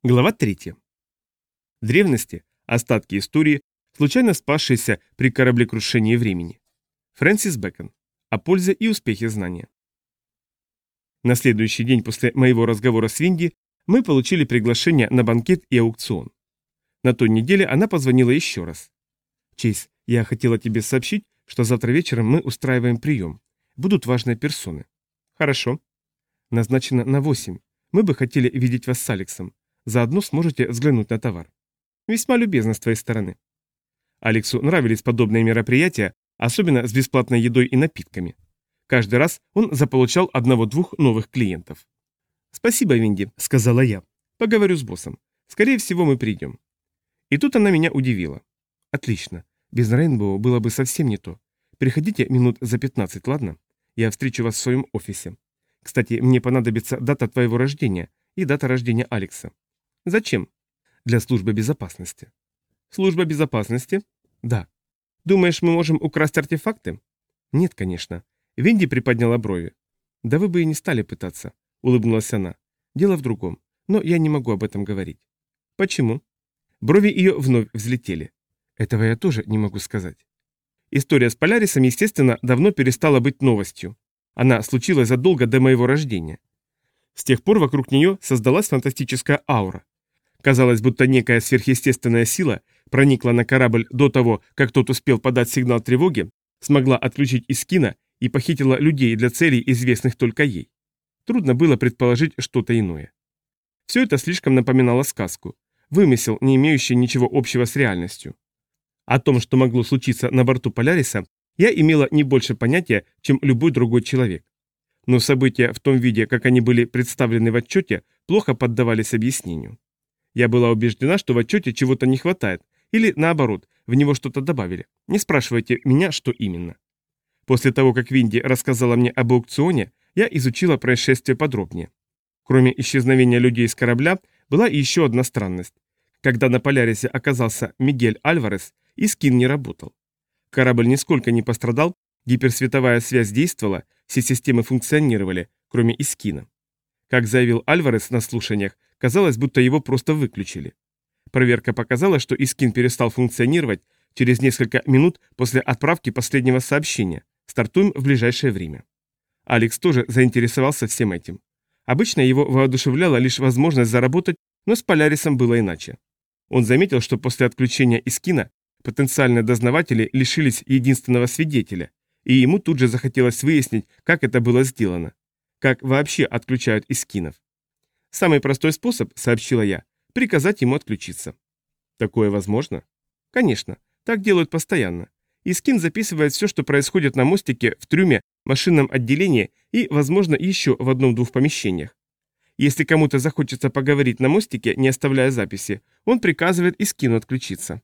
Глава 3. В древности остатки истории, случайно спасшиеся при кораблекрушении времени. Фрэнсис Бэкон. О пользе и успехе знания. На следующий день после моего разговора с Винди мы получили приглашение на банкет и аукцион. На той неделе она позвонила еще раз. «Чейз, я хотела тебе сообщить, что завтра вечером мы устраиваем прием. Будут важные персоны». «Хорошо». «Назначено на 8. Мы бы хотели видеть вас с Алексом. Заодно сможете взглянуть на товар». «Весьма любезно с твоей стороны». Алексу нравились подобные мероприятия, особенно с бесплатной едой и напитками. Каждый раз он заполучал одного-двух новых клиентов. «Спасибо, Винди», — сказала я. «Поговорю с боссом. Скорее всего, мы придем». И тут она меня удивила. «Отлично. Без Рейнбоу было бы совсем не то. Приходите минут за 15, ладно? Я встречу вас в своем офисе. Кстати, мне понадобится дата твоего рождения и дата рождения Алекса». «Зачем?» «Для службы безопасности». «Служба безопасности?» «Да». «Думаешь, мы можем украсть артефакты?» «Нет, конечно». Винди приподняла брови. «Да вы бы и не стали пытаться», — улыбнулась она. «Дело в другом, но я не могу об этом говорить». «Почему?» Брови ее вновь взлетели. «Этого я тоже не могу сказать». История с Полярисом, естественно, давно перестала быть новостью. Она случилась задолго до моего рождения. С тех пор вокруг нее создалась фантастическая аура. Казалось, будто некая сверхъестественная сила проникла на корабль до того, как тот успел подать сигнал тревоги, смогла отключить Искина и похитила людей для целей, известных только ей. Трудно было предположить что-то иное. Все это слишком напоминало сказку, вымысел, не имеющий ничего общего с реальностью. О том, что могло случиться на борту Поляриса, я имела не больше понятия, чем любой другой человек. Но события в том виде, как они были представлены в отчете, плохо поддавались объяснению. Я была убеждена, что в отчете чего-то не хватает, или наоборот, в него что-то добавили. Не спрашивайте меня, что именно. После того, как Винди рассказала мне об аукционе, я изучила происшествие подробнее. Кроме исчезновения людей с корабля, была и еще одна странность. Когда на Полярисе оказался Мигель Альварес, Искин не работал. Корабль нисколько не пострадал, гиперсветовая связь действовала, все системы функционировали, кроме Искина. Как заявил Альварес на слушаниях, казалось, будто его просто выключили. Проверка показала, что Искин перестал функционировать через несколько минут после отправки последнего сообщения. Стартуем в ближайшее время. Алекс тоже заинтересовался всем этим. Обычно его воодушевляла лишь возможность заработать, но с Полярисом было иначе. Он заметил, что после отключения Искина потенциальные дознаватели лишились единственного свидетеля, и ему тут же захотелось выяснить, как это было сделано. Как вообще отключают Искинов. «Самый простой способ, — сообщила я, — приказать ему отключиться». «Такое возможно?» «Конечно, так делают постоянно. Искин записывает все, что происходит на мостике, в трюме, машинном отделении и, возможно, еще в одном-двух помещениях. Если кому-то захочется поговорить на мостике, не оставляя записи, он приказывает Искину отключиться».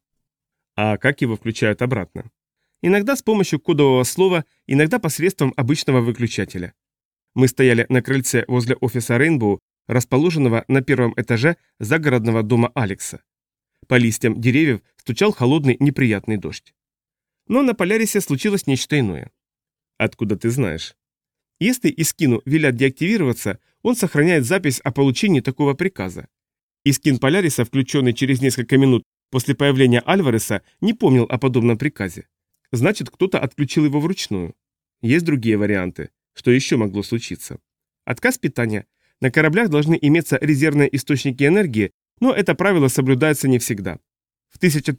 «А как его включают обратно?» «Иногда с помощью кодового слова, иногда посредством обычного выключателя». Мы стояли на крыльце возле офиса Рейнбоу, расположенного на первом этаже загородного дома Алекса. По листьям деревьев стучал холодный неприятный дождь. Но на Полярисе случилось нечто иное. «Откуда ты знаешь?» Если Искину велят деактивироваться, он сохраняет запись о получении такого приказа. Искин Поляриса, включенный через несколько минут после появления Альвареса, не помнил о подобном приказе. Значит, кто-то отключил его вручную. Есть другие варианты. Что еще могло случиться? Отказ питания. На кораблях должны иметься резервные источники энергии, но это правило соблюдается не всегда. В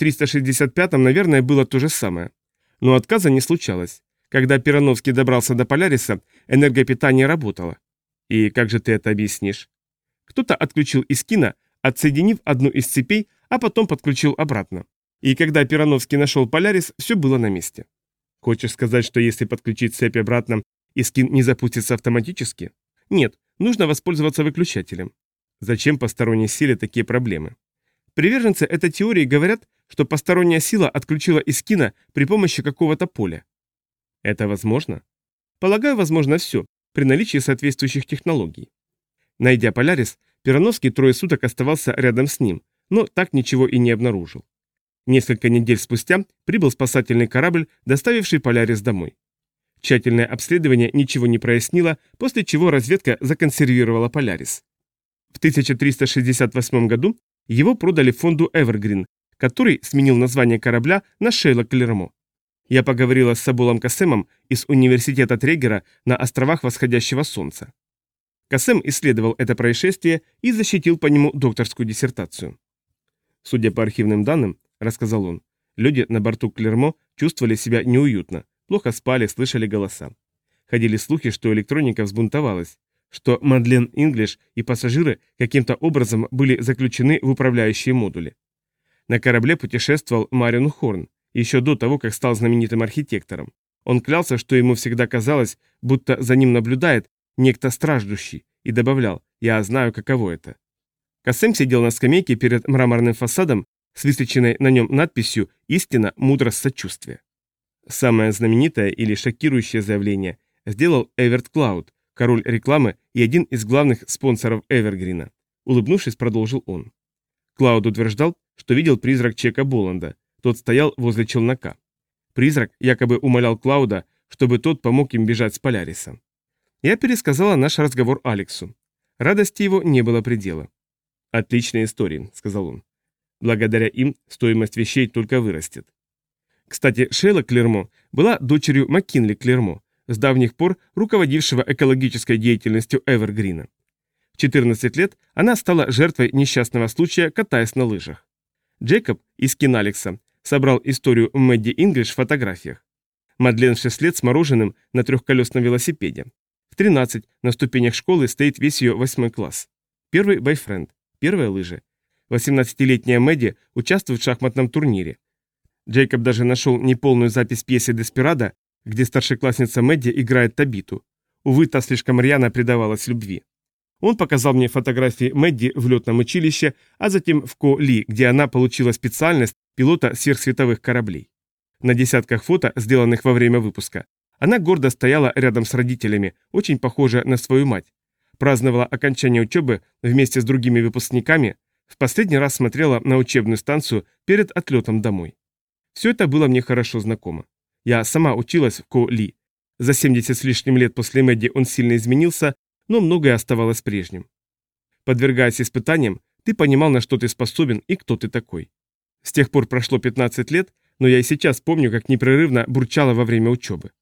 1365-м, наверное, было то же самое. Но отказа не случалось. Когда Перановский добрался до Поляриса, энергопитание работало. И как же ты это объяснишь? Кто-то отключил Искина, отсоединив одну из цепей, а потом подключил обратно. И когда Перановский нашел Полярис, все было на месте. Хочешь сказать, что если подключить цепь обратно, Искин не запустится автоматически? Нет, нужно воспользоваться выключателем. Зачем посторонней силе такие проблемы? Приверженцы этой теории говорят, что посторонняя сила отключила Искина при помощи какого-то поля. Это возможно? Полагаю, возможно все, при наличии соответствующих технологий. Найдя Полярис, Перановский трое суток оставался рядом с ним, но так ничего и не обнаружил. Несколько недель спустя прибыл спасательный корабль, доставивший Полярис домой. Тщательное обследование ничего не прояснило, после чего разведка законсервировала Полярис. В 1368 году его продали фонду Evergreen, который сменил название корабля на Шейла Клермо. Я поговорила с Сабулом Касемом из университета Трегера на островах Восходящего Солнца. Касем исследовал это происшествие и защитил по нему докторскую диссертацию. Судя по архивным данным, рассказал он, люди на борту Клермо чувствовали себя неуютно, плохо спали, слышали голоса. Ходили слухи, что электроника взбунтовалась, что Мадлен Инглиш и пассажиры каким-то образом были заключены в управляющие модули. На корабле путешествовал Марион Хорн, еще до того, как стал знаменитым архитектором. Он клялся, что ему всегда казалось, будто за ним наблюдает некто страждущий, и добавлял: «Я знаю, каково это». Касем сидел на скамейке перед мраморным фасадом с высеченной на нем надписью «Истина, мудрость, сочувствие». Самое знаменитое или шокирующее заявление сделал Эверт Клауд, король рекламы и один из главных спонсоров Эвергрина. Улыбнувшись, продолжил он. Клауд утверждал, что видел призрак Чека Боланда. Тот стоял возле челнока. Призрак якобы умолял Клауда, чтобы тот помог им бежать с Поляриса. Я пересказала наш разговор Алексу. Радости его не было предела. «Отличные истории», — сказал он. «Благодаря им стоимость вещей только вырастет». Кстати, Шейла Клермо была дочерью Маккинли Клермо, с давних пор руководившего экологической деятельностью Эвергрина. В 14 лет она стала жертвой несчастного случая, катаясь на лыжах. Джейкоб из Киналекса собрал историю Мэдди Инглиш в фотографиях. Мадлен в 6 лет с мороженым на трехколесном велосипеде. В 13 на ступенях школы стоит весь ее 8 класс. Первый бойфренд, первые лыжи. 18-летняя Мэдди участвует в шахматном турнире. Джейкоб даже нашел неполную запись пьесы «Деспирадо», где старшеклассница Мэдди играет Табиту. Увы, та слишком рьяно предавалась любви. Он показал мне фотографии Мэдди в летном училище, а затем в Ко-Ли, где она получила специальность пилота сверхсветовых кораблей. На десятках фото, сделанных во время выпуска, она гордо стояла рядом с родителями, очень похожа на свою мать. Праздновала окончание учебы вместе с другими выпускниками, в последний раз смотрела на учебную станцию перед отлетом домой. Все это было мне хорошо знакомо. Я сама училась в Ко-Ли. За 70 с лишним лет после Мэдди он сильно изменился, но многое оставалось прежним. Подвергаясь испытаниям, ты понимал, на что ты способен и кто ты такой. С тех пор прошло 15 лет, но я и сейчас помню, как непрерывно бурчала во время учебы.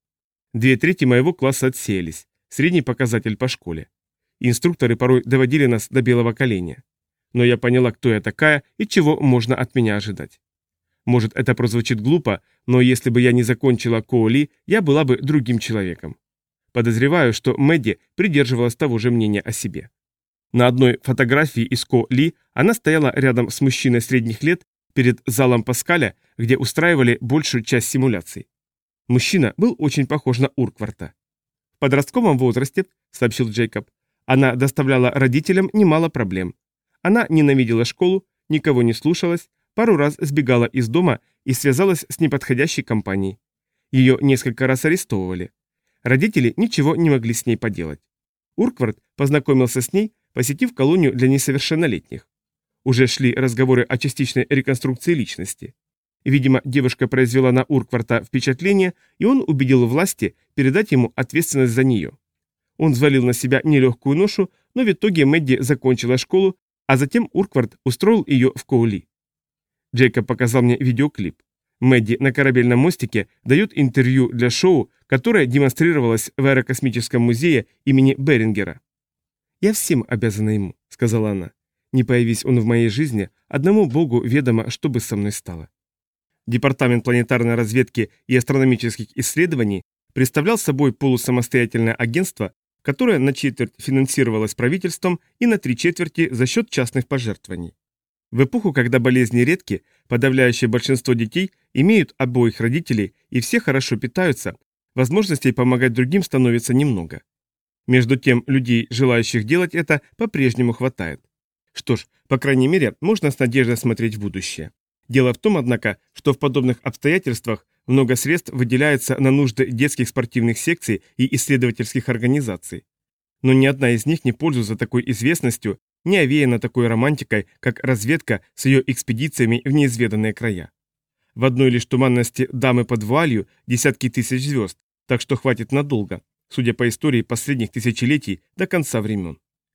2/3 моего класса отсеялись, средний показатель по школе. Инструкторы порой доводили нас до белого коленя. Но я поняла, кто я такая и чего можно от меня ожидать. Может, это прозвучит глупо, но если бы я не закончила Ко-Ли, я была бы другим человеком. Подозреваю, что Мэдди придерживалась того же мнения о себе. На одной фотографии из Ко-Ли она стояла рядом с мужчиной средних лет перед залом Паскаля, где устраивали большую часть симуляций. Мужчина был очень похож на Уркварта. В подростковом возрасте, сообщил Джейкоб, она доставляла родителям немало проблем. Она ненавидела школу, никого не слушалась, пару раз сбегала из дома и связалась с неподходящей компанией. Ее несколько раз арестовывали. Родители ничего не могли с ней поделать. Уркварт познакомился с ней, посетив колонию для несовершеннолетних. Уже шли разговоры о частичной реконструкции личности. Видимо, девушка произвела на Уркварта впечатление, и он убедил власти передать ему ответственность за нее. Он взвалил на себя нелегкую ношу, но в итоге Мэдди закончила школу, а затем Уркварт устроил ее в Ко-Ли. Джейкоб показал мне видеоклип. Мэдди на корабельном мостике дает интервью для шоу, которое демонстрировалось в Аэрокосмическом музее имени Берингера. «Я всем обязана ему», — сказала она. «Не появись он в моей жизни, одному богу ведомо, что бы со мной стало». Департамент планетарной разведки и астрономических исследований представлял собой полусамостоятельное агентство, которое на четверть финансировалось правительством и на 3/4 за счет частных пожертвований. В эпоху, когда болезни редки, подавляющее большинство детей имеют обоих родителей и все хорошо питаются, возможностей помогать другим становится немного. Между тем, людей, желающих делать это, по-прежнему хватает. Что ж, по крайней мере, можно с надеждой смотреть в будущее. Дело в том, однако, что в подобных обстоятельствах много средств выделяется на нужды детских спортивных секций и исследовательских организаций. Но ни одна из них не пользуется такой известностью, не овеяна такой романтикой, как разведка с ее экспедициями в неизведанные края. В одной лишь туманности дамы под вуалью десятки тысяч звезд, так что хватит надолго, судя по истории последних тысячелетий до конца времен.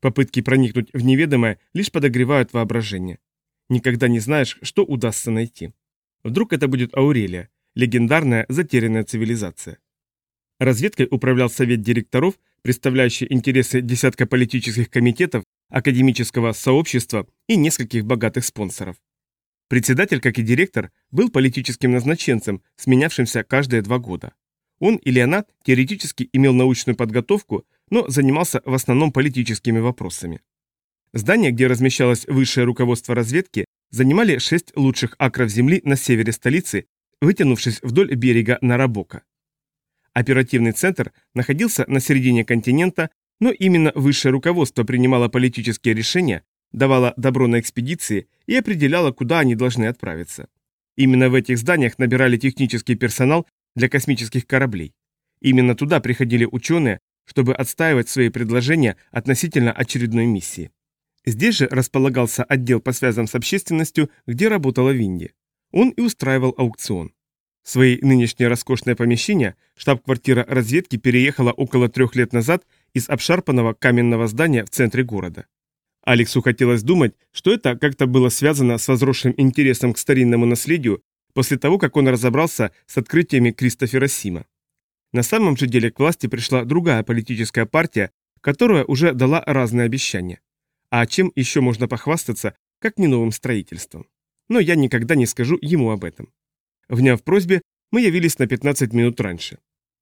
Попытки проникнуть в неведомое лишь подогревают воображение. Никогда не знаешь, что удастся найти. Вдруг это будет Аурелия, легендарная затерянная цивилизация. Разведкой управлял совет директоров, представляющий интересы десятка политических комитетов, академического сообщества и нескольких богатых спонсоров. Председатель, как и директор, был политическим назначенцем, сменявшимся каждые 2 года. Он или она теоретически имел научную подготовку, но занимался в основном политическими вопросами. Здание, где размещалось высшее руководство разведки, занимали 6 лучших акров земли на севере столицы, вытянувшись вдоль берега Нарабока. Оперативный центр находился на середине континента, но именно высшее руководство принимало политические решения, давало добро на экспедиции и определяло, куда они должны отправиться. Именно в этих зданиях набирали технический персонал для космических кораблей. Именно туда приходили ученые, чтобы отстаивать свои предложения относительно очередной миссии. Здесь же располагался отдел по связям с общественностью, где работала Винди. Он и устраивал аукцион. В свои нынешние роскошные помещения штаб-квартира разведки переехала около 3 лет назад из обшарпанного каменного здания в центре города. Алексу хотелось думать, что это как-то было связано с возросшим интересом к старинному наследию после того, как он разобрался с открытиями Кристофера Сима. На самом же деле к власти пришла другая политическая партия, которая уже дала разные обещания. А чем еще можно похвастаться, как не новым строительством? Но я никогда не скажу ему об этом. Вняв просьбе, мы явились на 15 минут раньше.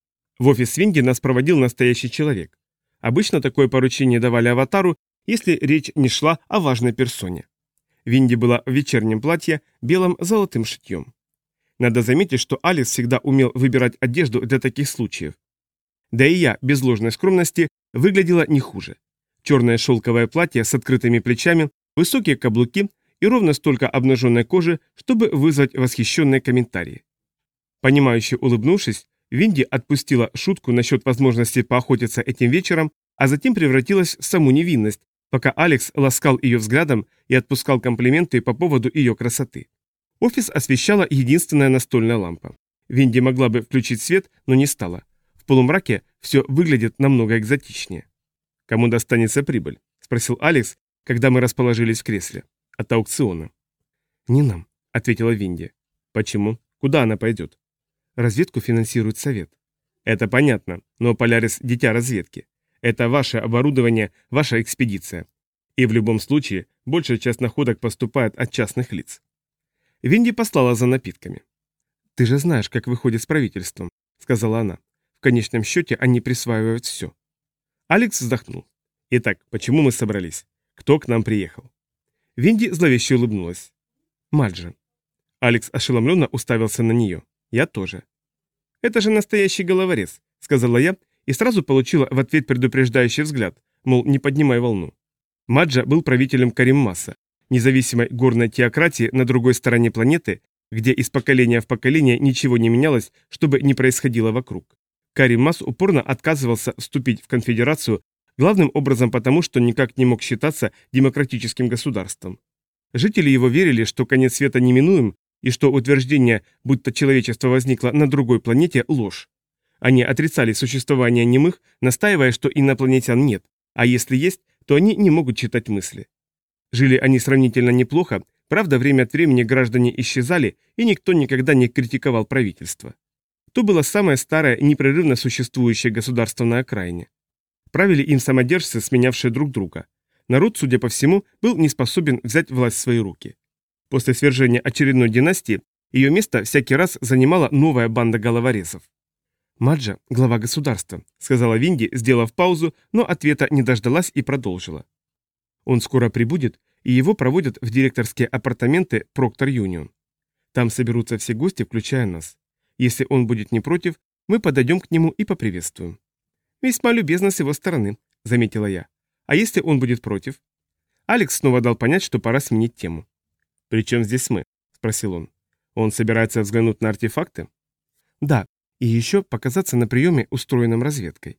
В офис Винди нас проводил настоящий человек. Обычно такое поручение давали аватару, если речь не шла о важной персоне. Винди была в вечернем платье, белом золотым шитьем. Надо заметить, что Алекс всегда умел выбирать одежду для таких случаев. Да и я, без ложной скромности, выглядела не хуже. Черное шелковое платье с открытыми плечами, высокие каблуки и ровно столько обнаженной кожи, чтобы вызвать восхищенные комментарии. Понимающе улыбнувшись, Винди отпустила шутку насчет возможности поохотиться этим вечером, а затем превратилась в саму невинность, пока Алекс ласкал ее взглядом и отпускал комплименты по поводу ее красоты. Офис освещала единственная настольная лампа. Винди могла бы включить свет, но не стала. В полумраке все выглядит намного экзотичнее. «Кому достанется прибыль?» – спросил Алекс, когда мы расположились в кресле. «От аукциона». «Не нам», – ответила Винди. «Почему? Куда она пойдет?» «Разведку финансирует совет». «Это понятно, но Полярис – дитя разведки. Это ваше оборудование, ваша экспедиция. И в любом случае, большая часть находок поступает от частных лиц». Винди послала за напитками. «Ты же знаешь, как выходит с правительством», — сказала она. «В конечном счете они присваивают все». Алекс вздохнул. «Итак, почему мы собрались? Кто к нам приехал?» Винди зловеще улыбнулась. «Маджа». Алекс ошеломленно уставился на нее. «Я тоже». «Это же настоящий головорез», — сказала я, и сразу получила в ответ предупреждающий взгляд, мол, не поднимай волну. Маджа был правителем Кариммаса, независимой горной теократии на другой стороне планеты, где из поколения в поколение ничего не менялось, чтобы не происходило вокруг. Кариммас упорно отказывался вступить в конфедерацию, главным образом потому, что никак не мог считаться демократическим государством. Жители его верили, что конец света неминуем, и что утверждение, будто человечество возникло на другой планете, ложь. Они отрицали существование немых, настаивая, что инопланетян нет, а если есть, то они не могут читать мысли. Жили они сравнительно неплохо, правда, время от времени граждане исчезали, и никто никогда не критиковал правительство. То было самое старое, непрерывно существующее государство на окраине. Правили им самодержцы, сменявшие друг друга. Народ, судя по всему, был не способен взять власть в свои руки. После свержения очередной династии ее место всякий раз занимала новая банда головорезов. «Маджа – глава государства», – сказала Винди, сделав паузу, но ответа не дождалась и продолжила. «Он скоро прибудет, и его проводят в директорские апартаменты Проктор Юнион. Там соберутся все гости, включая нас. Если он будет не против, мы подойдем к нему и поприветствуем». «Весьма любезно с его стороны», — заметила я. «А если он будет против?» Алекс снова дал понять, что пора сменить тему. «При чем здесь мы?» — спросил он. «Он собирается взглянуть на артефакты?» «Да, и еще показаться на приеме, устроенном разведкой».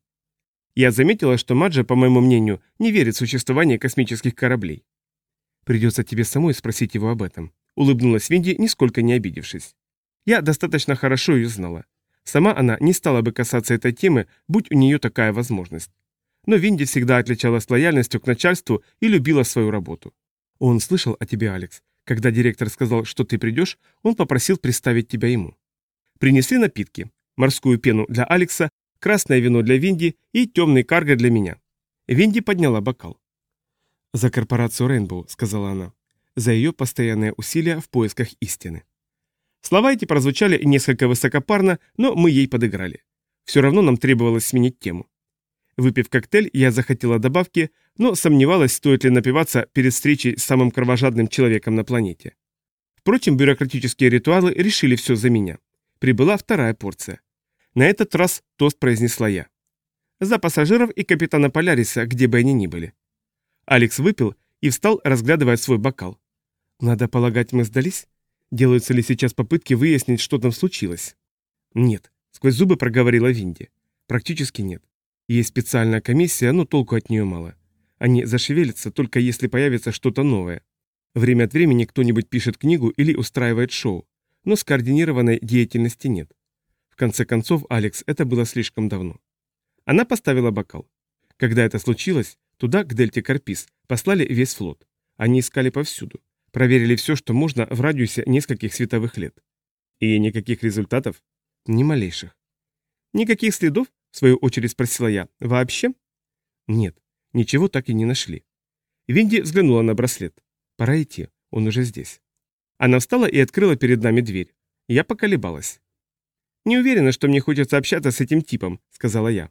Я заметила, что Маджа, по моему мнению, не верит в существование космических кораблей. «Придется тебе самой спросить его об этом», — улыбнулась Винди, нисколько не обидевшись. Я достаточно хорошо ее знала. Сама она не стала бы касаться этой темы, будь у нее такая возможность. но Винди всегда отличалась лояльностью к начальству и любила свою работу. Он слышал о тебе, Алекс. Когда директор сказал, что ты придешь, он попросил представить тебя ему. Принесли напитки. Морскую пену для Алекса, красное вино для Винди и темный карго для меня. Винди подняла бокал. «За корпорацию Рейнбоу», — сказала она. «За ее постоянные усилия в поисках истины». Слова эти прозвучали несколько высокопарно, но мы ей подыграли. Все равно нам требовалось сменить тему. Выпив коктейль, я захотела добавки, но сомневалась, стоит ли напиваться перед встречей с самым кровожадным человеком на планете. Впрочем, бюрократические ритуалы решили все за меня. Прибыла вторая порция. На этот раз тост произнесла я. За пассажиров и капитана Поляриса, где бы они ни были. Алекс выпил и встал, разглядывая свой бокал. Надо полагать, мы сдались? Делаются ли сейчас попытки выяснить, что там случилось? Нет, сквозь зубы проговорила Винди. Практически нет. Есть специальная комиссия, но толку от нее мало. Они зашевелятся, только если появится что-то новое. Время от времени кто-нибудь пишет книгу или устраивает шоу, но скоординированной деятельности нет. В конце концов, Алекс, это было слишком давно. Она поставила бокал. Когда это случилось, туда, к дельте Карпис, послали весь флот. Они искали повсюду. Проверили все, что можно в радиусе нескольких световых лет. И никаких результатов? Ни малейших. Никаких следов? В свою очередь спросила я. Вообще? Нет, ничего так и не нашли. Винди взглянула на браслет. Пора идти, он уже здесь. Она встала и открыла перед нами дверь. Я поколебалась. «Не уверена, что мне хочется общаться с этим типом», — сказала я.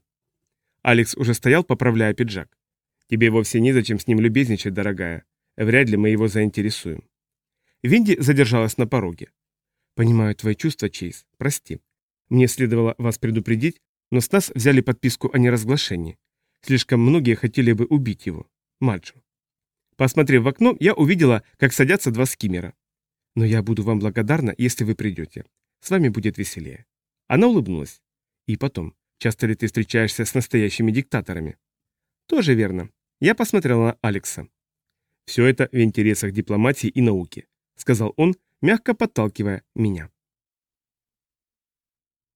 Алекс уже стоял, поправляя пиджак. «Тебе вовсе незачем с ним любезничать, дорогая. Вряд ли мы его заинтересуем». Винди задержалась на пороге. «Понимаю твои чувства, Чейз. Прости. Мне следовало вас предупредить, но с нас взяли подписку о неразглашении. Слишком многие хотели бы убить его. Маджо». Посмотрев в окно, я увидела, как садятся два скиммера. «Но я буду вам благодарна, если вы придете. С вами будет веселее». Она улыбнулась. «И потом, часто ли ты встречаешься с настоящими диктаторами?» «Тоже верно». Я посмотрела на Алекса. «Все это в интересах дипломатии и науки», — сказал он, мягко подталкивая меня.